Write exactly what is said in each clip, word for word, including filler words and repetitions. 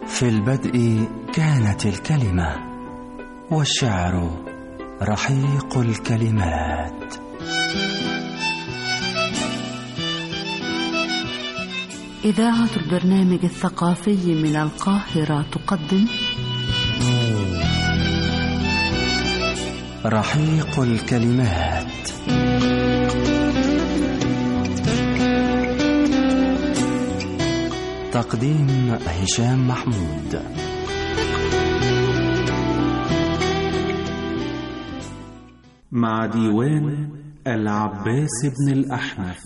في البدء كانت الكلمة، والشعر رحيق الكلمات. إذاعة البرنامج الثقافي من القاهرة تقدم رحيق الكلمات. تقديم هشام محمود. مع ديوان العباس بن الأحنف.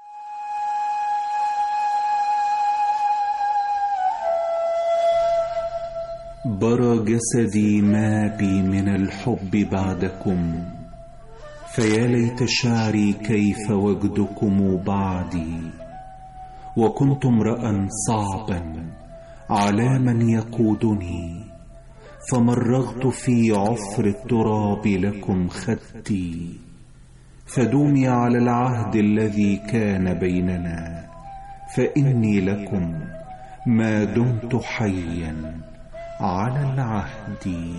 برى جسدي ما بي من الحب بعدكم، فيا ليت شعري كيف وجدكم بعدي. وكنت امرأ صعبا على من يقودني، فمرغت في عفر التراب لكم خدتي. فدومي على العهد الذي كان بيننا، فإني لكم ما دمت حيا على العهد.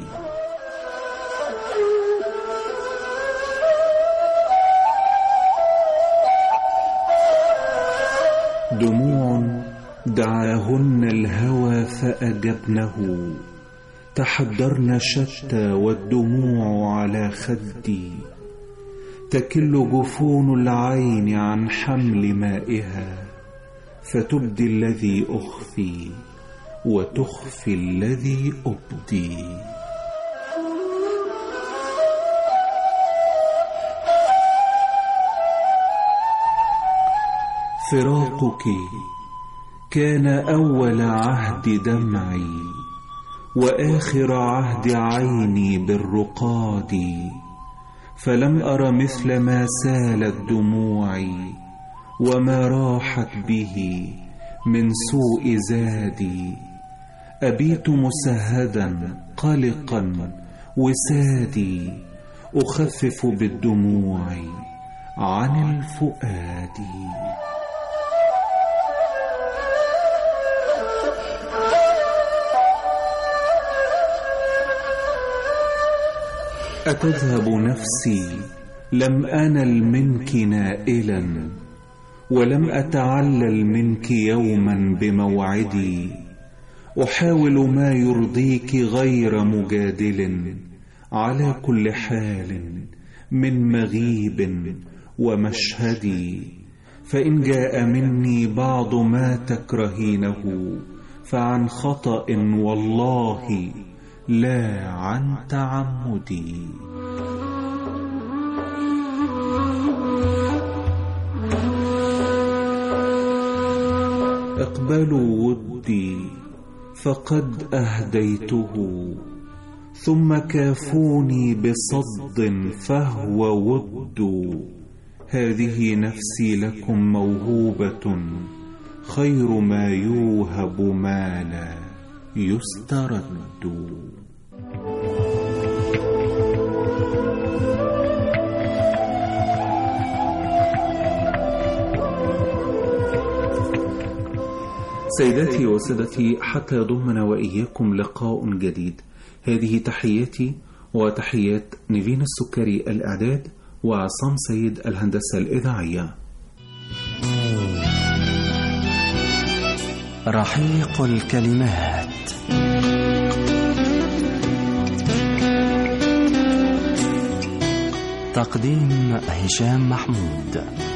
دموع دعاهن الهوى فأجبنه، تحدرن شتى والدموع على خدي. تكل جفون العين عن حمل مائها، فتبدي الذي أخفي وتخفي الذي أبدي. فراقك كان أول عهد دمعي، وآخر عهد عيني بالرقاد. فلم أر مثل ما سالت دموعي، وما راحت به من سوء زادي. أبيت مسهدا قلقا وسادي، أخفف بالدموع عن الفؤاد. أتذهب نفسي لم أنل منك نائلا، ولم أتعلل منك يوما بموعدي. أحاول ما يرضيك غير مجادل، على كل حال من مغيب ومشهدي. فإن جاء مني بعض ما تكرهينه، فعن خطأ والله لا عن تعمدي. اقبلوا ودي فقد أهديته، ثم كافوني بصد فهو ود. هذه نفسي لكم موهوبة، خير ما يوهب ما لا يسترد. سيداتي وسادتي، حتى يضمنا وإياكم لقاء جديد. هذه تحياتي وتحيات نيفين السكري الإعداد، وعصام سيد الهندسة الإذاعية. رحيق الكلمات. تقديم هشام محمود.